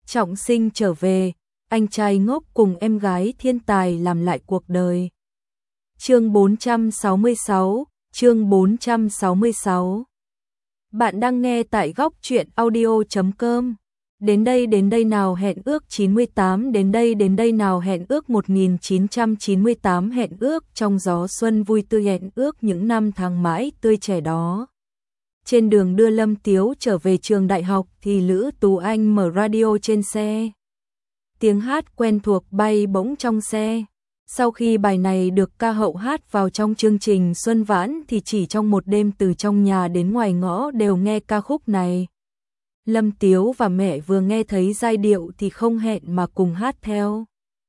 trọng sinh trở về, anh trai ngốc cùng em gái thiên tài làm lại cuộc đời. Chương 466. Bạn đang nghe tại góc truyện audio.com. Đến đây nào hẹn ước 98, đến đây nào hẹn ước 1998, hẹn ước trong gió xuân vui tươi, hẹn ước những năm tháng mãi tươi trẻ đó. Trên đường đưa Lâm Tiếu trở về trường đại học thì Lữ Tú Anh mở radio trên xe. Tiếng hát quen thuộc bay bổng trong xe. Sau khi bài này được ca hậu hát vào trong chương trình Xuân Vãn thì chỉ trong một đêm từ trong nhà đến ngoài ngõ đều nghe ca khúc này. Lâm Tiếu và mẹ vừa nghe thấy giai điệu thì không hẹn mà cùng hát theo.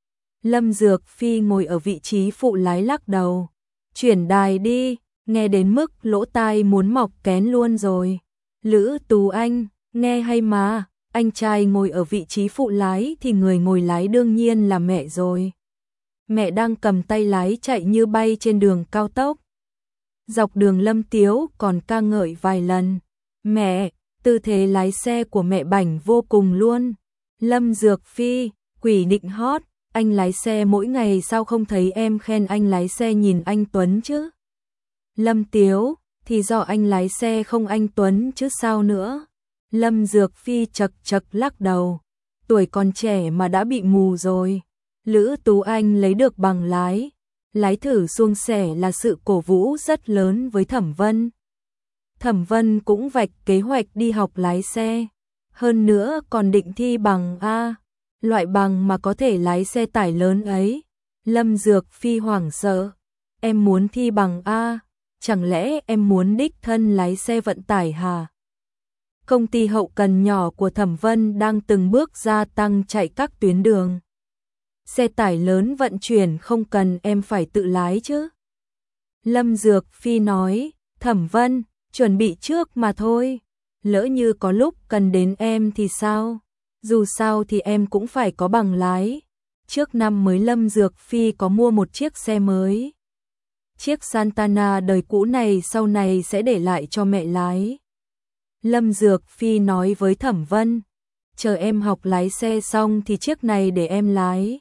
Lâm Dược Phi ngồi ở vị trí phụ lái lắc đầu. Chuyển đài đi, nghe đến mức lỗ tai muốn mọc kén luôn rồi. Lữ Tú Anh, nghe hay mà, anh trai ngồi ở vị trí phụ lái thì người ngồi lái đương nhiên là mẹ rồi. Mẹ đang cầm tay lái chạy như bay trên đường cao tốc. Dọc đường Lâm Tiếu còn ca ngợi vài lần. Mẹ, tư thế lái xe của mẹ bảnh vô cùng luôn. Lâm Dược Phi, quỷ định hót, anh lái xe mỗi ngày sao không thấy em khen anh lái xe nhìn anh Tuấn chứ? Lâm Tiếu, thì do anh lái xe không anh Tuấn chứ sao nữa? Lâm Dược Phi chật lắc đầu. Tuổi còn trẻ mà đã bị mù rồi. Lữ Tú Anh lấy được bằng lái. Lái thử suôn sẻ là sự cổ vũ rất lớn với Thẩm Vân. Thẩm Vân cũng vạch kế hoạch đi học lái xe. Hơn nữa còn định thi bằng A. Loại bằng mà có thể lái xe tải lớn ấy. Lâm Dược Phi hoảng sợ. Em muốn thi bằng A. Chẳng lẽ em muốn đích thân lái xe vận tải hả? Công ty hậu cần nhỏ của Thẩm Vân đang từng bước gia tăng chạy các tuyến đường. Xe tải lớn vận chuyển không cần em phải tự lái chứ. Lâm Dược Phi nói, Thẩm Vân, chuẩn bị trước mà thôi. Lỡ như có lúc cần đến em thì sao? Dù sao thì em cũng phải có bằng lái. Trước năm mới Lâm Dược Phi có mua một chiếc xe mới. Chiếc Santana đời cũ này sau này sẽ để lại cho mẹ lái. Lâm Dược Phi nói với Thẩm Vân, chờ em học lái xe xong thì chiếc này để em lái.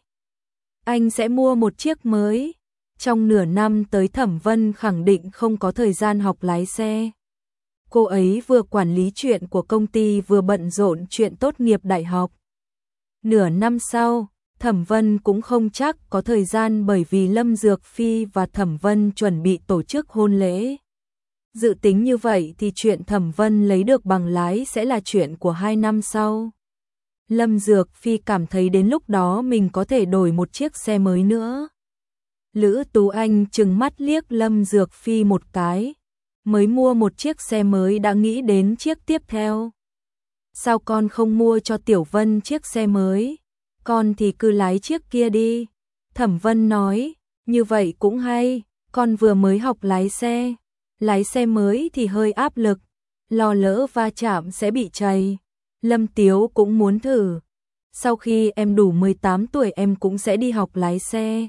Anh sẽ mua một chiếc mới. Trong nửa năm tới Thẩm Vân khẳng định không có thời gian học lái xe. Cô ấy vừa quản lý chuyện của công ty vừa bận rộn chuyện tốt nghiệp đại học. Nửa năm sau, Thẩm Vân cũng không chắc có thời gian bởi vì Lâm Dược Phi và Thẩm Vân chuẩn bị tổ chức hôn lễ. Dự tính như vậy thì chuyện Thẩm Vân lấy được bằng lái sẽ là chuyện của 2 năm sau. Lâm Dược Phi cảm thấy đến lúc đó mình có thể đổi một chiếc xe mới nữa. Lữ Tú Anh trừng mắt liếc Lâm Dược Phi một cái. Mới mua một chiếc xe mới đã nghĩ đến chiếc tiếp theo. Sao con không mua cho Tiểu Vân chiếc xe mới? Con thì cứ lái chiếc kia đi. Thẩm Vân nói, như vậy cũng hay, con vừa mới học lái xe. Lái xe mới thì hơi áp lực, lo lỡ va chạm sẽ bị trầy. Lâm Tiếu cũng muốn thử. Sau khi em đủ 18 tuổi em cũng sẽ đi học lái xe.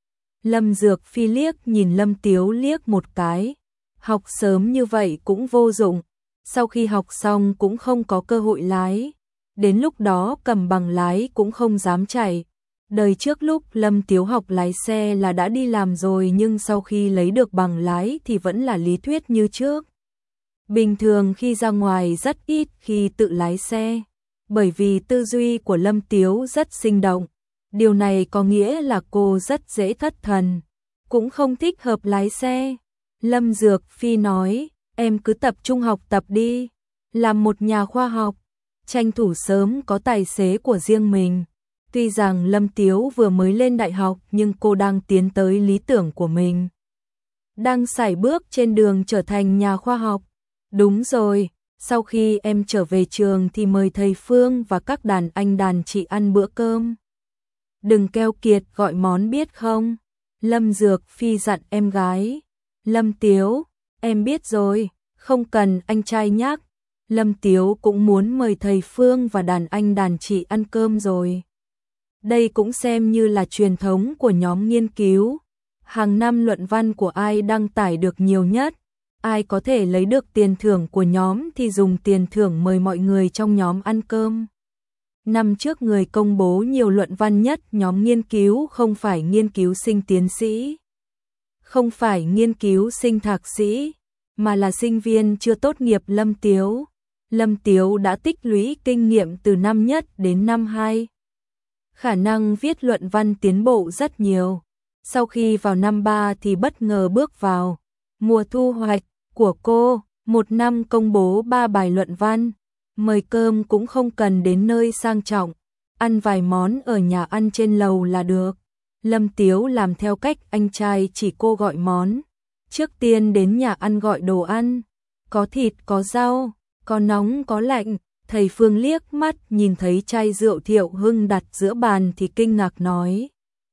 Lâm Dược Phi liếc nhìn Lâm Tiếu liếc một cái. Học sớm như vậy cũng vô dụng. Sau khi học xong cũng không có cơ hội lái. Đến lúc đó cầm bằng lái cũng không dám chạy. Đời trước lúc Lâm Tiếu học lái xe là đã đi làm rồi nhưng sau khi lấy được bằng lái thì vẫn là lý thuyết như trước. Bình thường khi ra ngoài rất ít khi tự lái xe. Bởi vì tư duy của Lâm Tiếu rất sinh động. Điều này có nghĩa là cô rất dễ thất thần. Cũng không thích hợp lái xe. Lâm Dược Phi nói, em cứ tập trung học tập đi. Làm một nhà khoa học. Tranh thủ sớm có tài xế của riêng mình. Tuy rằng Lâm Tiếu vừa mới lên đại học nhưng cô đang tiến tới lý tưởng của mình. Đang sải bước trên đường trở thành nhà khoa học. Đúng rồi, sau khi em trở về trường thì mời thầy Phương và các đàn anh đàn chị ăn bữa cơm. Đừng keo kiệt gọi món biết không? Lâm Dược Phi dặn em gái. Lâm Tiếu, em biết rồi, không cần anh trai nhắc. Lâm Tiếu cũng muốn mời thầy Phương và đàn anh đàn chị ăn cơm rồi. Đây cũng xem như là truyền thống của nhóm nghiên cứu. Hàng năm luận văn của ai đăng tải được nhiều nhất, ai có thể lấy được tiền thưởng của nhóm thì dùng tiền thưởng mời mọi người trong nhóm ăn cơm. năm trước người công bố nhiều luận văn nhất nhóm nghiên cứu không phải nghiên cứu sinh tiến sĩ, không phải nghiên cứu sinh thạc sĩ, mà là sinh viên chưa tốt nghiệp Lâm Tiếu. Lâm Tiếu đã tích lũy kinh nghiệm từ năm nhất đến năm 2. Khả năng viết luận văn tiến bộ rất nhiều. Sau khi vào năm 3 thì bất ngờ bước vào mùa thu hoạch của cô, một năm công bố 3 bài luận văn. Mời cơm cũng không cần đến nơi sang trọng, ăn vài món ở nhà ăn trên lầu là được. Lâm Tiếu làm theo cách anh trai chỉ cô gọi món. Trước tiên đến nhà ăn gọi đồ ăn, có thịt, có rau, có nóng, có lạnh. Thầy Phương liếc mắt nhìn thấy chai rượu Thiệu Hưng đặt giữa bàn thì kinh ngạc nói: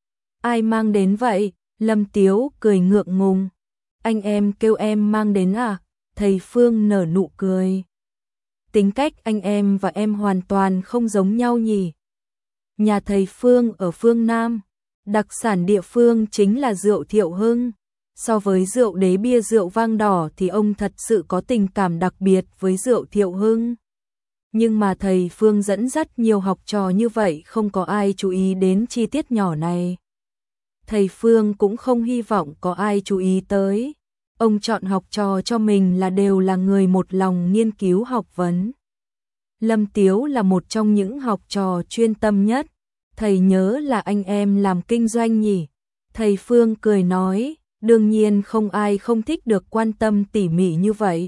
ai mang đến vậy? Lâm Tiếu cười ngượng ngùng: anh em kêu em mang đến à? Thầy Phương nở nụ cười: tính cách anh em và em hoàn toàn không giống nhau nhỉ. Nhà thầy Phương ở phương Nam, đặc sản địa phương chính là rượu Thiệu Hưng. So với rượu đế bia, rượu vang đỏ thì ông thật sự có tình cảm đặc biệt với rượu Thiệu Hưng. Nhưng mà thầy Phương dẫn dắt nhiều học trò như vậy không có ai chú ý đến chi tiết nhỏ này. Thầy Phương cũng không hy vọng có ai chú ý tới. Ông chọn học trò cho mình là đều là người một lòng nghiên cứu học vấn. Lâm Tiếu là một trong những học trò chuyên tâm nhất. Thầy nhớ là anh em làm kinh doanh nhỉ? Thầy Phương cười nói: đương nhiên không ai không thích được quan tâm tỉ mỉ như vậy.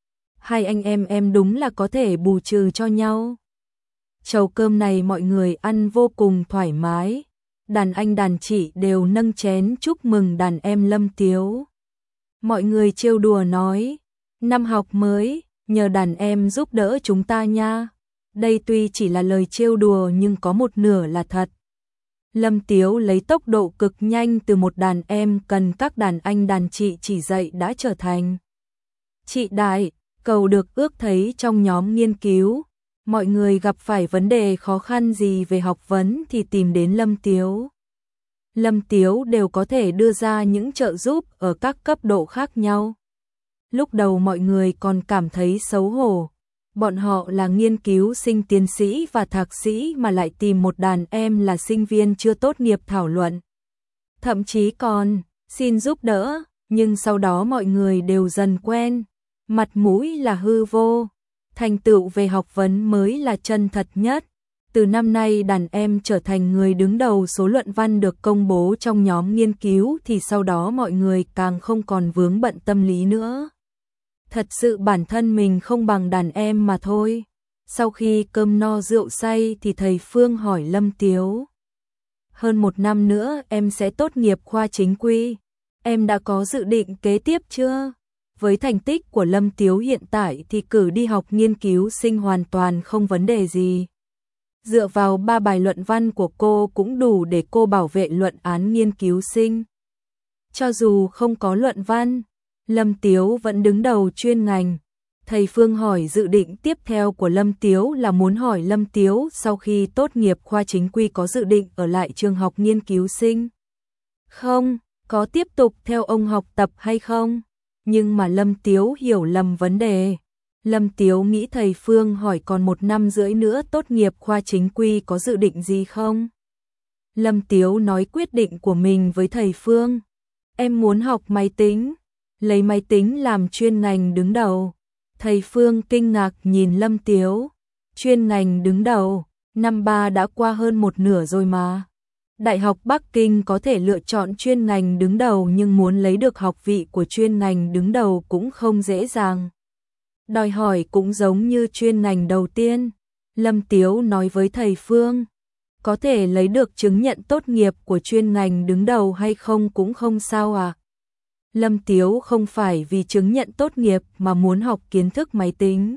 Hai anh em đúng là có thể bù trừ cho nhau. Chầu cơm này mọi người ăn vô cùng thoải mái. Đàn anh đàn chị đều nâng chén chúc mừng đàn em Lâm Tiếu. Mọi người trêu đùa nói: năm học mới, nhờ đàn em giúp đỡ chúng ta nha. Đây tuy chỉ là lời trêu đùa nhưng có một nửa là thật. Lâm Tiếu lấy tốc độ cực nhanh từ một đàn em cần các đàn anh đàn chị chỉ dạy đã trở thành chị đại, cầu được ước thấy trong nhóm nghiên cứu. Mọi người gặp phải vấn đề khó khăn gì về học vấn thì tìm đến Lâm Tiếu. Lâm Tiếu đều có thể đưa ra những trợ giúp ở các cấp độ khác nhau. Lúc đầu mọi người còn cảm thấy xấu hổ. Bọn họ là nghiên cứu sinh tiến sĩ và thạc sĩ mà lại tìm một đàn em là sinh viên chưa tốt nghiệp thảo luận. Thậm chí còn xin giúp đỡ, nhưng sau đó mọi người đều dần quen. Mặt mũi là hư vô, thành tựu về học vấn mới là chân thật nhất. Từ năm nay đàn em trở thành người đứng đầu số luận văn được công bố trong nhóm nghiên cứu thì sau đó mọi người càng không còn vướng bận tâm lý nữa. Thật sự bản thân mình không bằng đàn em mà thôi. Sau khi cơm no rượu say thì thầy Phương hỏi Lâm Tiếu: hơn một năm nữa em sẽ tốt nghiệp khoa chính quy. Em đã có dự định kế tiếp chưa? Với thành tích của Lâm Tiếu hiện tại thì cử đi học nghiên cứu sinh hoàn toàn không vấn đề gì. Dựa vào 3 bài luận văn của cô cũng đủ để cô bảo vệ luận án nghiên cứu sinh. Cho dù không có luận văn, Lâm Tiếu vẫn đứng đầu chuyên ngành. Thầy Phương hỏi dự định tiếp theo của Lâm Tiếu là muốn hỏi Lâm Tiếu sau khi tốt nghiệp khoa chính quy có dự định ở lại trường học nghiên cứu sinh không, có tiếp tục theo ông học tập hay không. Nhưng mà Lâm Tiếu hiểu lầm vấn đề. Lâm Tiếu nghĩ thầy Phương hỏi còn 1 năm rưỡi nữa tốt nghiệp khoa chính quy có dự định gì không. Lâm Tiếu nói quyết định của mình với thầy Phương: em muốn học máy tính, lấy máy tính làm chuyên ngành đứng đầu. Thầy Phương kinh ngạc nhìn Lâm Tiếu: chuyên ngành đứng đầu, năm 3 đã qua hơn một nửa rồi mà. Đại học Bắc Kinh có thể lựa chọn chuyên ngành đứng đầu nhưng muốn lấy được học vị của chuyên ngành đứng đầu cũng không dễ dàng. Đòi hỏi cũng giống như chuyên ngành đầu tiên. Lâm Tiếu nói với thầy Phương: có thể lấy được chứng nhận tốt nghiệp của chuyên ngành đứng đầu hay không cũng không sao à. Lâm Tiếu không phải vì chứng nhận tốt nghiệp mà muốn học kiến thức máy tính.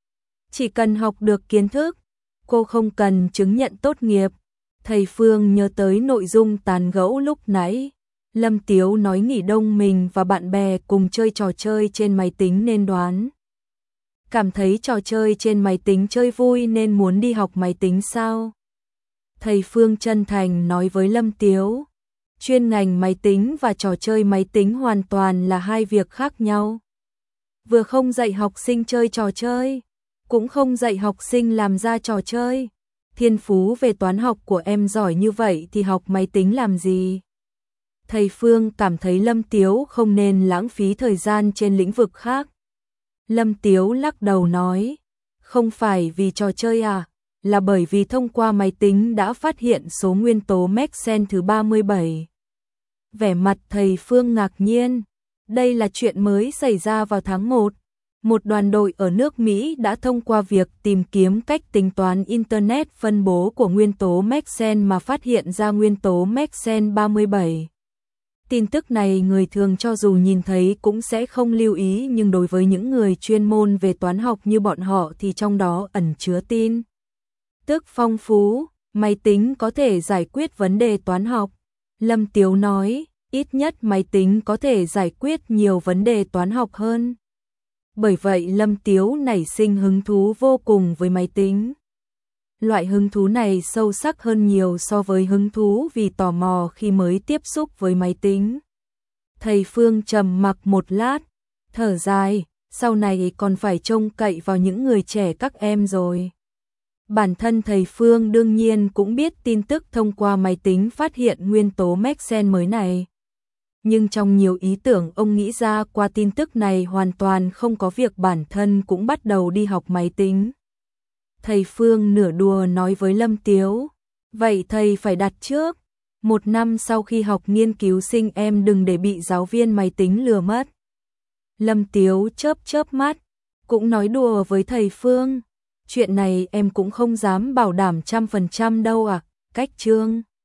Chỉ cần học được kiến thức, cô không cần chứng nhận tốt nghiệp. Thầy Phương nhớ tới nội dung tán gẫu lúc nãy. Lâm Tiếu nói nghỉ đông mình và bạn bè cùng chơi trò chơi trên máy tính nên đoán. Cảm thấy trò chơi trên máy tính chơi vui nên muốn đi học máy tính sao? Thầy Phương chân thành nói với Lâm Tiếu: chuyên ngành máy tính và trò chơi máy tính hoàn toàn là hai việc khác nhau. Vừa không dạy học sinh chơi trò chơi, cũng không dạy học sinh làm ra trò chơi. thiên phú về toán học của em giỏi như vậy thì học máy tính làm gì? Thầy Phương cảm thấy Lâm Tiếu không nên lãng phí thời gian trên lĩnh vực khác. Lâm Tiếu lắc đầu nói, không phải vì trò chơi à, là bởi vì thông qua máy tính đã phát hiện số nguyên tố Maxent thứ 37. Vẻ mặt thầy Phương ngạc nhiên, đây là chuyện mới xảy ra vào tháng 1. Một đoàn đội ở nước Mỹ đã thông qua việc tìm kiếm cách tính toán Internet phân bố của nguyên tố Maxent mà phát hiện ra nguyên tố Maxent 37. Tin tức này người thường cho dù nhìn thấy cũng sẽ không lưu ý, nhưng đối với những người chuyên môn về toán học như bọn họ thì trong đó ẩn chứa tin tức phong phú. Máy tính có thể giải quyết vấn đề toán học. Lâm Tiếu nói, ít nhất máy tính có thể giải quyết nhiều vấn đề toán học hơn. Bởi vậy Lâm Tiếu nảy sinh hứng thú vô cùng với máy tính. Loại hứng thú này sâu sắc hơn nhiều so với hứng thú vì tò mò khi mới tiếp xúc với máy tính. Thầy Phương trầm mặc một lát, thở dài, sau này còn phải trông cậy vào những người trẻ các em rồi. Bản thân thầy Phương đương nhiên cũng biết tin tức thông qua máy tính phát hiện nguyên tố Maxent mới này. Nhưng trong nhiều ý tưởng ông nghĩ ra qua tin tức này hoàn toàn không có việc bản thân cũng bắt đầu đi học máy tính. Thầy Phương nửa đùa nói với Lâm Tiếu, vậy thầy phải đặt trước, 1 năm sau khi học nghiên cứu sinh em đừng để bị giáo viên máy tính lừa mất. Lâm Tiếu chớp chớp mắt, cũng nói đùa với thầy Phương, chuyện này em cũng không dám bảo đảm 100% đâu à, cách chương.